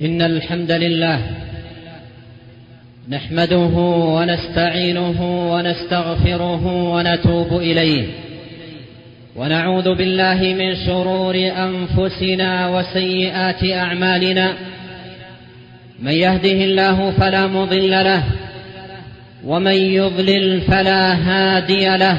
إن الحمد لله نحمده ونستعينه ونستغفره ونتوب إليه، ونعوذ بالله من شرور أنفسنا وسيئات أعمالنا. من يهده الله فلا مضل له، ومن يضلل فلا هادي له،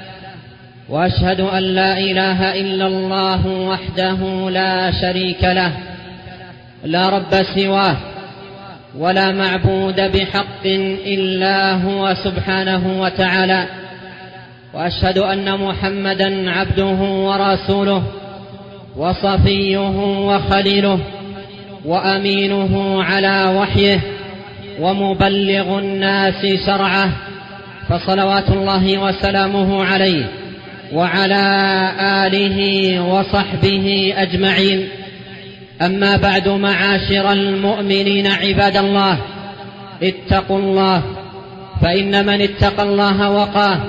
وأشهد أن لا إله إلا الله وحده لا شريك له، لا رب سواه ولا معبود بحق إلا هو سبحانه وتعالى. وأشهد أن محمدا عبده ورسوله وصفيه وخليله وأمينه على وحيه ومبلغ الناس شرعه، فصلوات الله وسلامه عليه وعلى آله وصحبه أجمعين. أما بعد، معاشر المؤمنين عباد الله، اتقوا الله، فإن من اتقى الله وقاه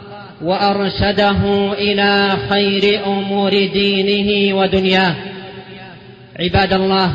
وأرشده إلى خير أمور دينه ودنياه. عباد الله،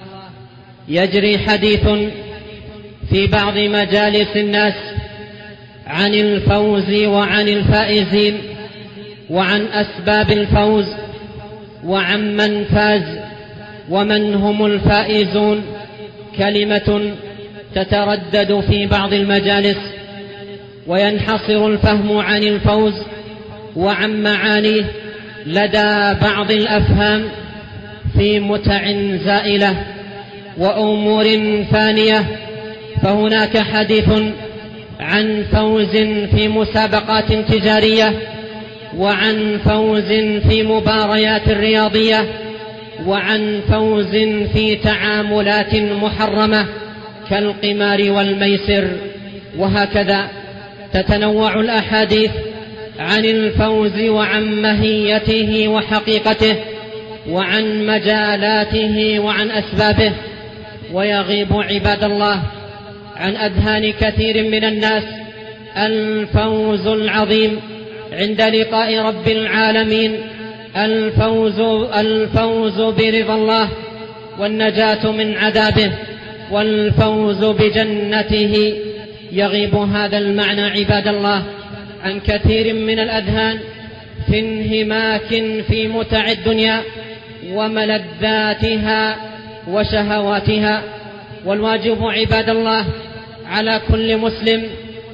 يجري حديث في بعض مجالس الناس عن الفوز وعن الفائزين، وعن أسباب الفوز، وعن من فاز ومن هم الفائزون. كلمة تتردد في بعض المجالس، وينحصر الفهم عن الفوز وعن معانيه لدى بعض الأفهام في متع زائلة وأمور فانية. فهناك حديث عن فوز في مسابقات تجارية، وعن فوز في مباريات رياضية، وعن فوز في تعاملات محرمة كالقمار والميسر، وهكذا تتنوع الأحاديث عن الفوز وعن ماهيته وحقيقته وعن مجالاته وعن أسبابه. ويغيب عباد الله عن أذهان كثير من الناس الفوز العظيم عند لقاء رب العالمين، الفوز برضا الله والنجاة من عذابه والفوز بجنته. يغيب هذا المعنى عباد الله عن كثير من الأذهان في انهماك في متع الدنيا وملذاتها وشهواتها. والواجب عباد الله على كل مسلم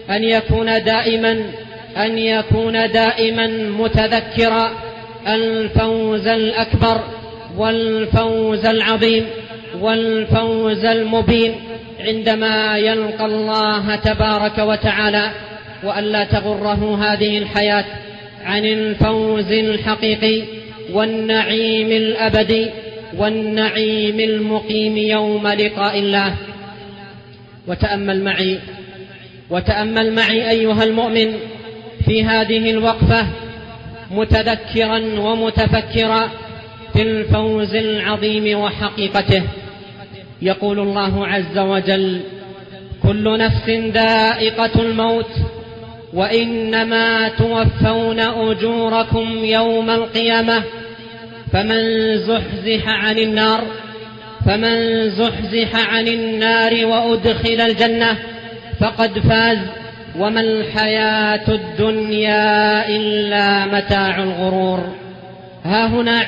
أن يكون دائما متذكرا الفوز الأكبر والفوز العظيم والفوز المبين عندما يلقى الله تبارك وتعالى، وألا تغره هذه الحياة عن الفوز الحقيقي والنعيم الأبدي والنعيم المقيم يوم لقاء الله. وتأمل معي أيها المؤمن في هذه الوقفة، متذكرا ومتفكرا في الفوز العظيم وحقيقته. يقول الله عز وجل: كل نفس ذائقة الموت، وإنما توفون أجوركم يوم القيامة، فمن زحزح عن النار وأدخل الجنة فقد فاز، وما الحياة الدنيا إلا متاع الغرور. ها هنا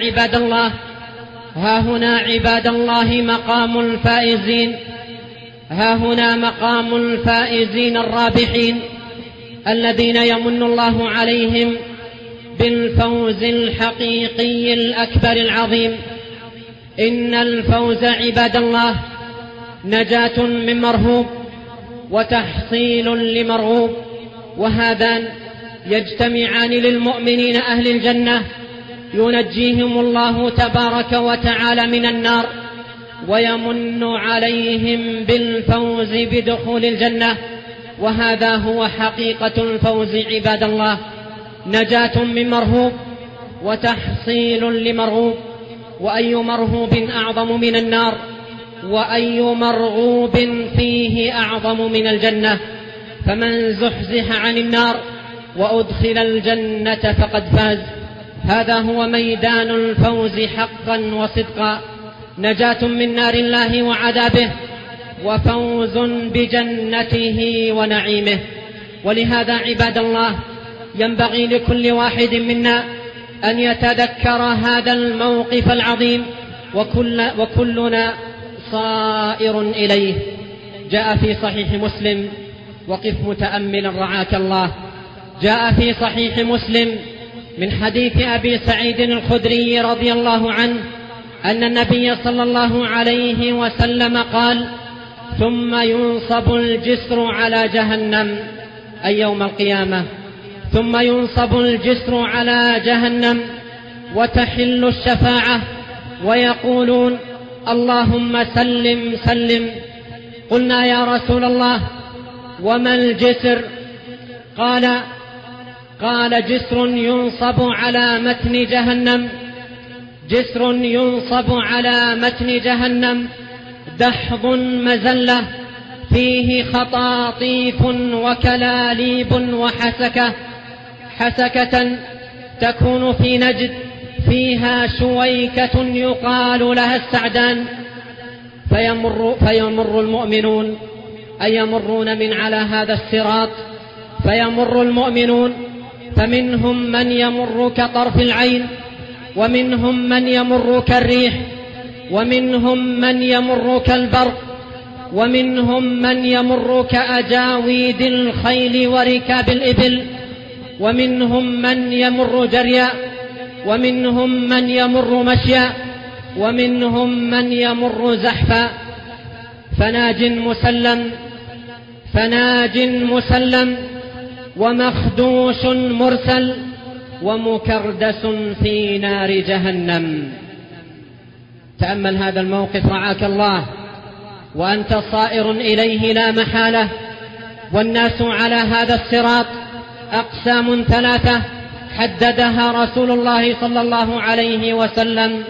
عباد الله مقام الفائزين، ها هنا مقام الفائزين الرابحين الذين يمن الله عليهم بالفوز الحقيقي الأكبر العظيم. إن الفوز عباد الله نجاة من مرهوب وتحصيل لمرغوب، وهذان يجتمعان للمؤمنين أهل الجنة، ينجيهم الله تبارك وتعالى من النار، ويمن عليهم بالفوز بدخول الجنة. وهذا هو حقيقة الفوز عباد الله، نجاة من مرهوب وتحصيل لمرغوب. وأي مرهوب أعظم من النار، وأي مرغوب فيه أعظم من الجنة. فمن زحزح عن النار وأدخل الجنة فقد فاز. هذا هو ميدان الفوز حقا وصدقا. نجاة من نار الله وعذابه، وفوز بجنته ونعيمه. ولهذا عباد الله ينبغي لكل واحد منا أن يتذكر هذا الموقف العظيم، وكلنا صائر إليه. جاء في صحيح مسلم، وقف متأملا رعاك الله، جاء في صحيح مسلم من حديث أبي سعيد الخدري رضي الله عنه أن النبي صلى الله عليه وسلم قال: ثم ينصب الجسر على جهنم، أي يوم القيامة، ثم ينصب الجسر على جهنم وتحل الشفاعة ويقولون: اللهم سلم سلم. قلنا: يا رسول الله وما الجسر؟ قال: جسر ينصب على متن جهنم، جسر ينصب على متن جهنم، دحض مزلة فيه خطاطيف وكلاليب وحسكة، حسكة تكون في نجد فيها شويكة يقال لها السعدان، فيمر المؤمنون، أي يمرون من على هذا الصراط، فيمر المؤمنون، فمنهم من يمر كطرف العين، ومنهم من يمر كالريح، ومنهم من يمر كالبرق، ومنهم من يمر كأجاويد الخيل وركاب الإبل، ومنهم من يمر جريا، ومنهم من يمر مشيا، ومنهم من يمر زحفا. فناج مسلم ومخدوش مرسل ومكردس في نار جهنم. تأمل هذا الموقف رعاك الله، وأنت صائر إليه لا محالة، والناس على هذا الصراط أقسام ثلاثة حددها رسول الله صلى الله عليه وسلم،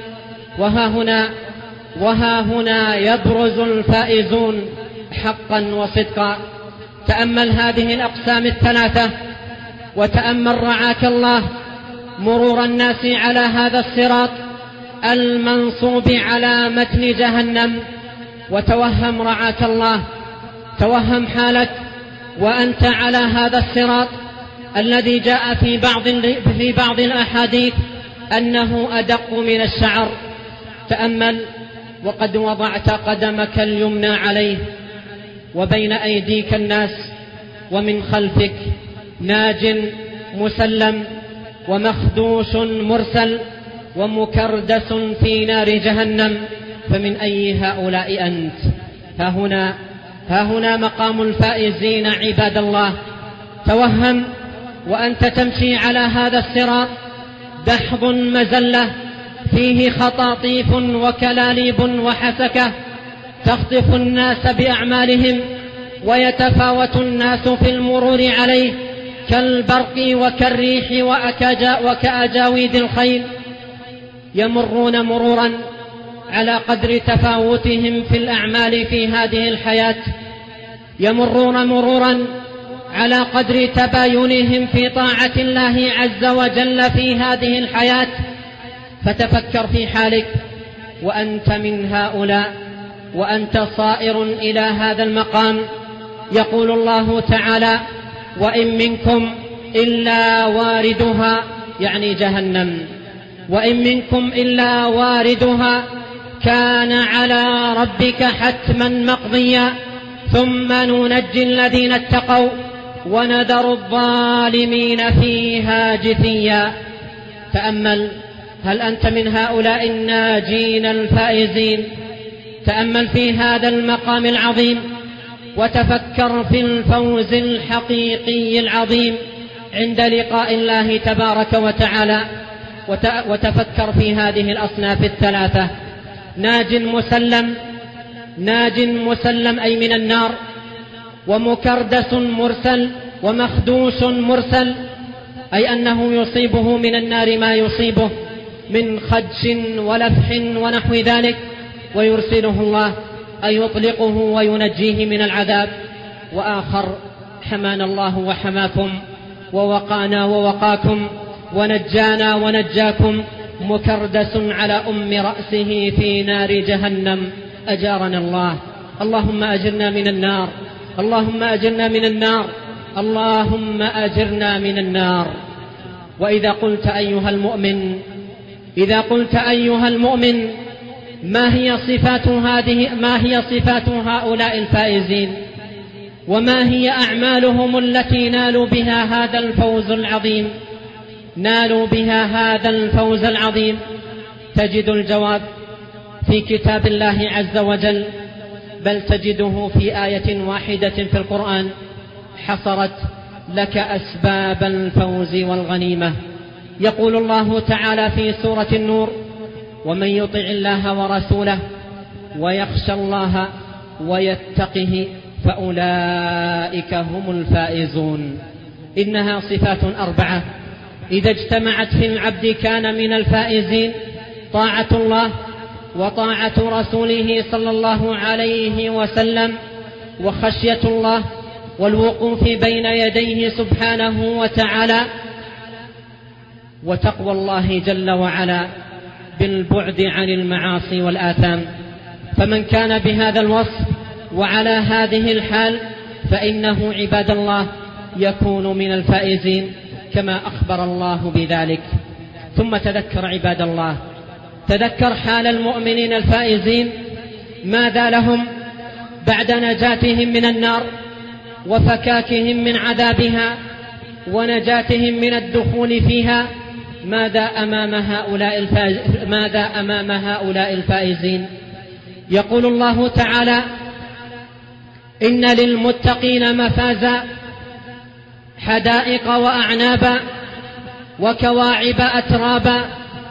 وها هنا يبرز الفائزون حقا وصدقا. تأمل هذه الأقسام الثلاثة، وتأمل رعاك الله مرور الناس على هذا الصراط المنصوب على متن جهنم، وتوهم رعاك الله، توهم حالك وأنت على هذا الصراط الذي جاء في بعض الأحاديث أنه أدق من الشعر. تأمل، وقد وضعت قدمك اليمنى عليه، وبين أيديك الناس، ومن خلفك ناج مسلم ومخدوش مرسل ومكردس في نار جهنم، فمن أي هؤلاء أنت؟ ها هنا مقام الفائزين عباد الله. توهم وأنت تمشي على هذا الصراط دحض مزلة فيه خطاطيف وكلاليب وحسكة تخطف الناس بأعمالهم، ويتفاوت الناس في المرور عليه كالبرق وكالريح وكأجاويد الخيل، يمرون مرورا على قدر تفاوتهم في الأعمال في هذه الحياة، يمرون مرورا على قدر تباينهم في طاعة الله عز وجل في هذه الحياة. فتفكر في حالك وأنت من هؤلاء، وأنت صائر إلى هذا المقام. يقول الله تعالى: وإن منكم إلا واردها، يعني جهنم، وإن منكم إلا واردها كان على ربك حتما مقضيا ثم ننجي الذين اتقوا ونذر الظالمين فيها جثيا. تأمل، هل أنت من هؤلاء الناجين الفائزين؟ تأمل في هذا المقام العظيم، وتفكر في الفوز الحقيقي العظيم عند لقاء الله تبارك وتعالى، وتفكر في هذه الأصناف الثلاثة: ناج مسلم أي من النار، ومكردس مرسل، ومخدوش مرسل أي أنه يصيبه من النار ما يصيبه من خدش ولفح ونحو ذلك، ويرسله الله أي يطلقه وينجيه من العذاب. وآخر حمانا الله وحماكم، ووقانا ووقاكم، ونجانا ونجاكم مكردس على أم رأسه في نار جهنم، أجارنا الله. اللهم أجرنا من النار، اللهم أجرنا من النار، اللهم أجرنا من النار. وإذا قلت أيها المؤمن، إذا قلت أيها المؤمن ما هي صفات هؤلاء الفائزين، وما هي أعمالهم التي نالوا بها هذا الفوز العظيم، نالوا بها هذا الفوز العظيم، تجد الجواب في كتاب الله عز وجل، بل تجده في آية واحدة في القرآن حصرت لك أسباب الفوز والغنيمة. يقول الله تعالى في سورة النور: ومن يطع الله ورسوله ويخشى الله ويتقه فأولئك هم الفائزون. إنها صفات 4 إذا اجتمعت في العبد كان من الفائزين: طاعة الله وطاعة رسوله صلى الله عليه وسلم، وخشية الله والوقوف بين يديه سبحانه وتعالى، وتقوى الله جل وعلا بالبعد عن المعاصي والآثام. فمن كان بهذا الوصف وعلى هذه الحال فإنه عباد الله يكون من الفائزين كما أخبر الله بذلك. ثم تذكر عباد الله، تذكر حال المؤمنين الفائزين، ماذا لهم بعد نجاتهم من النار وفكاكهم من عذابها ونجاتهم من الدخول فيها. ماذا أمام هؤلاء الفائزين؟ يقول الله تعالى: إن للمتقين مفازا، حدائق وأعنابا وكواعب أترابا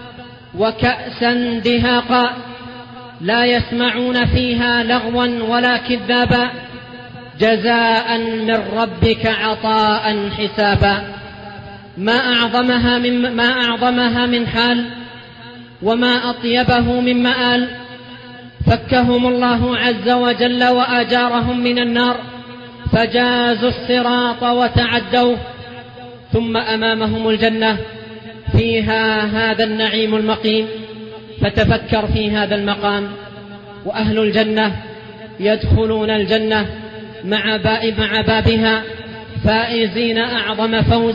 وكأسا دهاقا لا يسمعون فيها لغوا ولا كذابا، جزاء من ربك عطاء حسابا. ما أعظمها من حال، وما أطيبه من مآل. فكهم الله عز وجل وأجارهم من النار، فجازوا الصراط وتعدوا، ثم أمامهم الجنة فيها هذا النعيم المقيم. فتفكر في هذا المقام، وأهل الجنة يدخلون الجنة مع بابها فائزين أعظم فوز،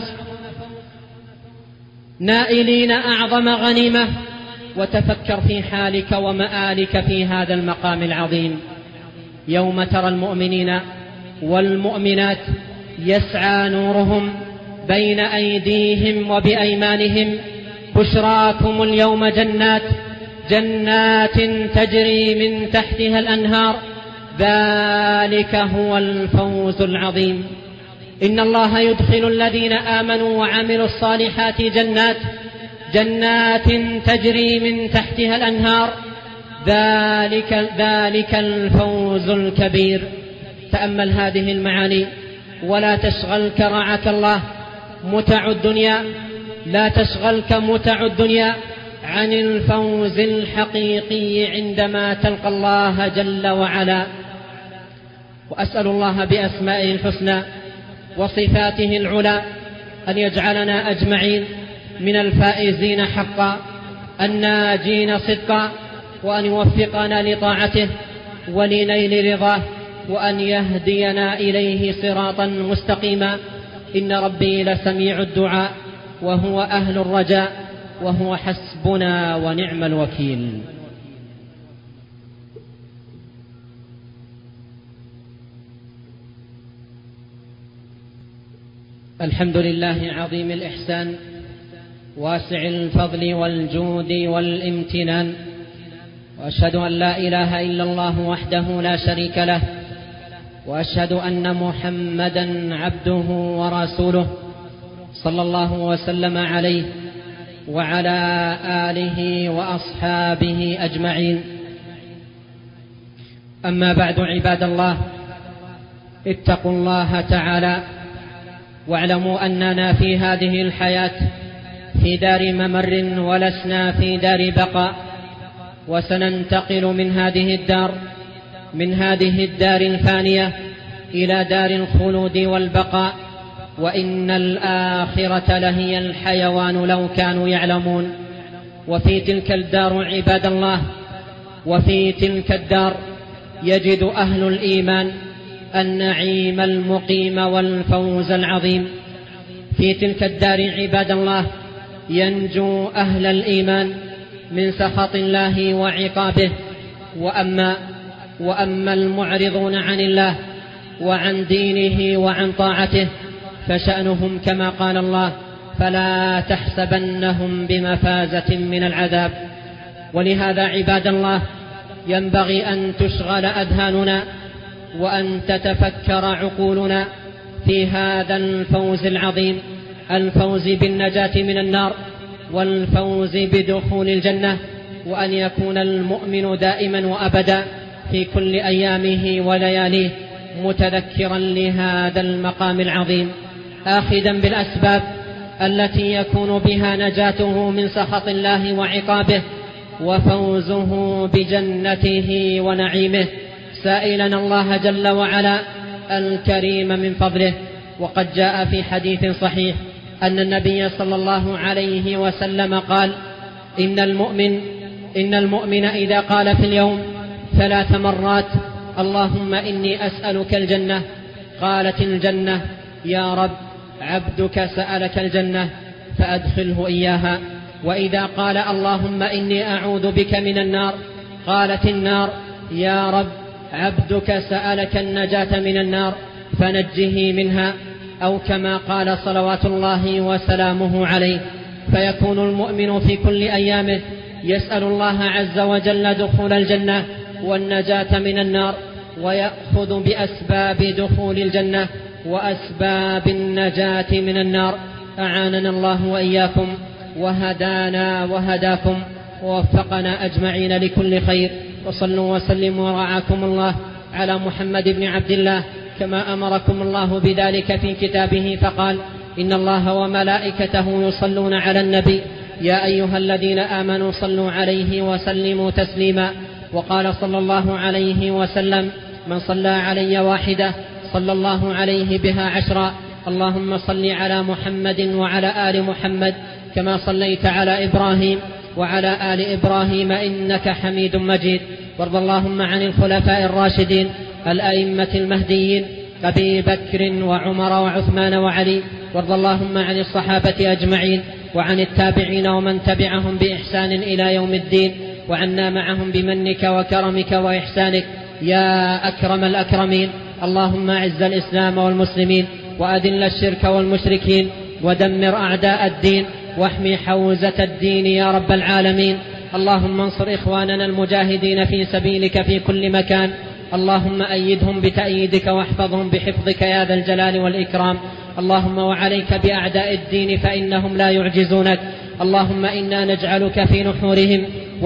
نائلين أعظم غنيمة. وتفكر في حالك ومآلك في هذا المقام العظيم، يوم ترى المؤمنين والمؤمنات يسعى نورهم بين أيديهم وبأيمانهم: بشراكم اليوم جنات تجري من تحتها الأنهار، ذلك هو الفوز العظيم. إن الله يدخل الذين آمنوا وعملوا الصالحات جنات تجري من تحتها الأنهار، ذلك الفوز الكبير. تأمل هذه المعاني ولا تشغلك رعاك الله متع الدنيا، لا تشغلك متع الدنيا عن الفوز الحقيقي عندما تلقى الله جل وعلا. وأسأل الله بأسمائه الحسنى وصفاته العلى أن يجعلنا أجمعين من الفائزين حقا، الناجين صدقا، وأن يوفقنا لطاعته ولنيل رضاه، وأن يهدينا إليه صراطا مستقيما. إن ربي لسميع الدعاء وهو أهل الرجاء، وهو حسبنا ونعم الوكيل. الحمد لله عظيم الإحسان، واسع الفضل والجود والامتنان، وأشهد أن لا إله إلا الله وحده لا شريك له، وأشهد أن محمدا عبده ورسوله، صلى الله وسلم عليه وعلى آله وأصحابه أجمعين. أما بعد، عباد الله، اتقوا الله تعالى، واعلموا أننا في هذه الحياة في دار ممر ولسنا في دار بقاء، وسننتقل من هذه الدار الفانية إلى دار الخلود والبقاء، وإن الآخرة لهي الحيوان لو كانوا يعلمون. وفي تلك الدار عباد الله، وفي تلك الدار يجد أهل الإيمان النعيم المقيم والفوز العظيم. في تلك الدار عباد الله ينجو أهل الإيمان من سخط الله وعقابه. وأما المعرضون عن الله وعن دينه وعن طاعته فشأنهم كما قال الله: فلا تحسبنهم بمفازة من العذاب. ولهذا عباد الله ينبغي أن تشغل أذهاننا وأن تتفكر عقولنا في هذا الفوز العظيم، الفوز بالنجاة من النار والفوز بدخول الجنة، وأن يكون المؤمن دائما وأبدا في كل أيامه ولياليه متذكرا لهذا المقام العظيم، آخذا بالأسباب التي يكون بها نجاته من سخط الله وعقابه وفوزه بجنته ونعيمه، سائلا الله جل وعلا الكريم من فضله. وقد جاء في حديث صحيح أن النبي صلى الله عليه وسلم قال: إن المؤمن إذا قال في اليوم 3 مرات: اللهم إني أسألك الجنة، قالت الجنة: يا رب عبدك سألك الجنة فأدخله إياها. وإذا قال: اللهم إني أعوذ بك من النار، قالت النار: يا رب عبدك سألك النجاة من النار فنجه منها، أو كما قال صلوات الله وسلامه عليه. فيكون المؤمن في كل أيامه يسأل الله عز وجل دخول الجنة والنجاة من النار، ويأخذ بأسباب دخول الجنة وأسباب النجاة من النار. أعاننا الله وإياكم وهدانا وهداكم ووفقنا أجمعين لكل خير. وصلوا وسلموا ورعاكم الله على محمد بن عبد الله كما أمركم الله بذلك في كتابه، فقال: إن الله وملائكته يصلون على النبي يا أيها الذين آمنوا صلوا عليه وسلموا تسليما. وقال صلى الله عليه وسلم: من صلى علي واحدة صلى الله عليه بها 10. اللهم صل على محمد وعلى آل محمد كما صليت على إبراهيم وعلى آل إبراهيم إنك حميد مجيد. وارض اللهم عن الخلفاء الراشدين الأئمة المهديين أبي بكر وعمر وعثمان وعلي. وارض اللهم عن الصحابة أجمعين وعن التابعين ومن تبعهم بإحسان إلى يوم الدين، وعنا معهم بمنك وكرمك وإحسانك يا أكرم الأكرمين. اللهم أعز الإسلام والمسلمين وأذل الشرك والمشركين ودمر أعداء الدين واحمي حوزة الدين يا رب العالمين. اللهم انصر إخواننا المجاهدين في سبيلك في كل مكان، اللهم أيدهم بتأييدك واحفظهم بحفظك يا ذا الجلال والإكرام. اللهم وعليك بأعداء الدين فإنهم لا يعجزونك. اللهم إنا نجعلك في نحورهم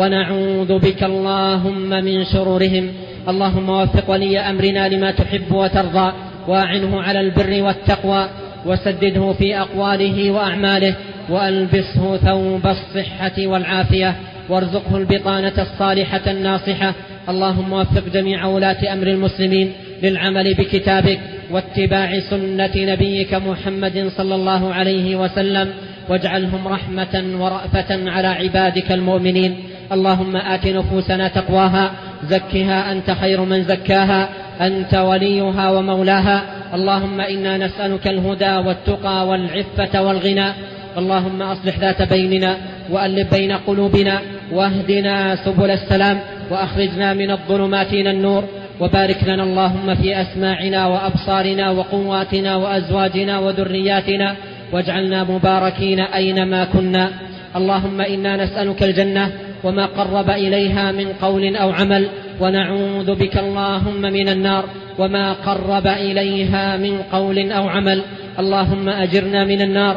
ونعوذ بك اللهم من شرورهم. اللهم وفق ولي أمرنا لما تحب وترضى، وأعنه على البر والتقوى، وسدده في أقواله وأعماله، وألبسه ثوب الصحة والعافية، وارزقه البطانة الصالحة الناصحة. اللهم وفق جميع ولاة أمر المسلمين للعمل بكتابك واتباع سنة نبيك محمد صلى الله عليه وسلم، واجعلهم رحمة ورأفة على عبادك المؤمنين. اللهم آت نفوسنا تقواها، زكها أنت خير من زكاها، أنت وليها ومولاها. اللهم إنا نسألك الهدى والتقى والعفة والغنى. اللهم أصلح ذات بيننا وألف بين قلوبنا واهدنا سبل السلام، وأخرجنا من الظلمات إلى النور. وبارك لنا اللهم في أسماعنا وأبصارنا وقواتنا وأزواجنا وذرياتنا، واجعلنا مباركين أينما كنا. اللهم إنا نسألك الجنة وما قرب إليها من قول أو عمل، ونعوذ بك اللهم من النار وما قرب إليها من قول أو عمل. اللهم أجرنا من النار،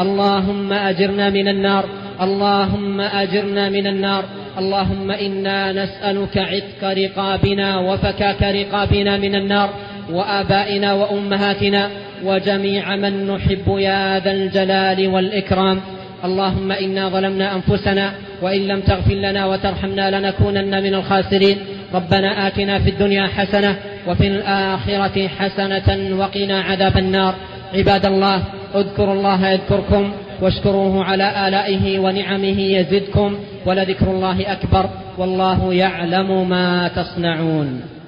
اللهم أجرنا من النار، اللهم أجرنا من النار. اللهم إنا نسألك عتق رقابنا وفكاك رقابنا من النار، وآبائنا وأمهاتنا وجميع من نحب يا ذا الجلال والإكرام. اللهم إنا ظلمنا أنفسنا وإن لم تغفر لنا وترحمنا لنكونن من الخاسرين. ربنا آتنا في الدنيا حسنة وفي الآخرة حسنة وقنا عذاب النار. عباد الله، اذكروا الله يذكركم واشكروه على آلائه ونعمه يزدكم، ولذكر الله أكبر، والله يعلم ما تصنعون.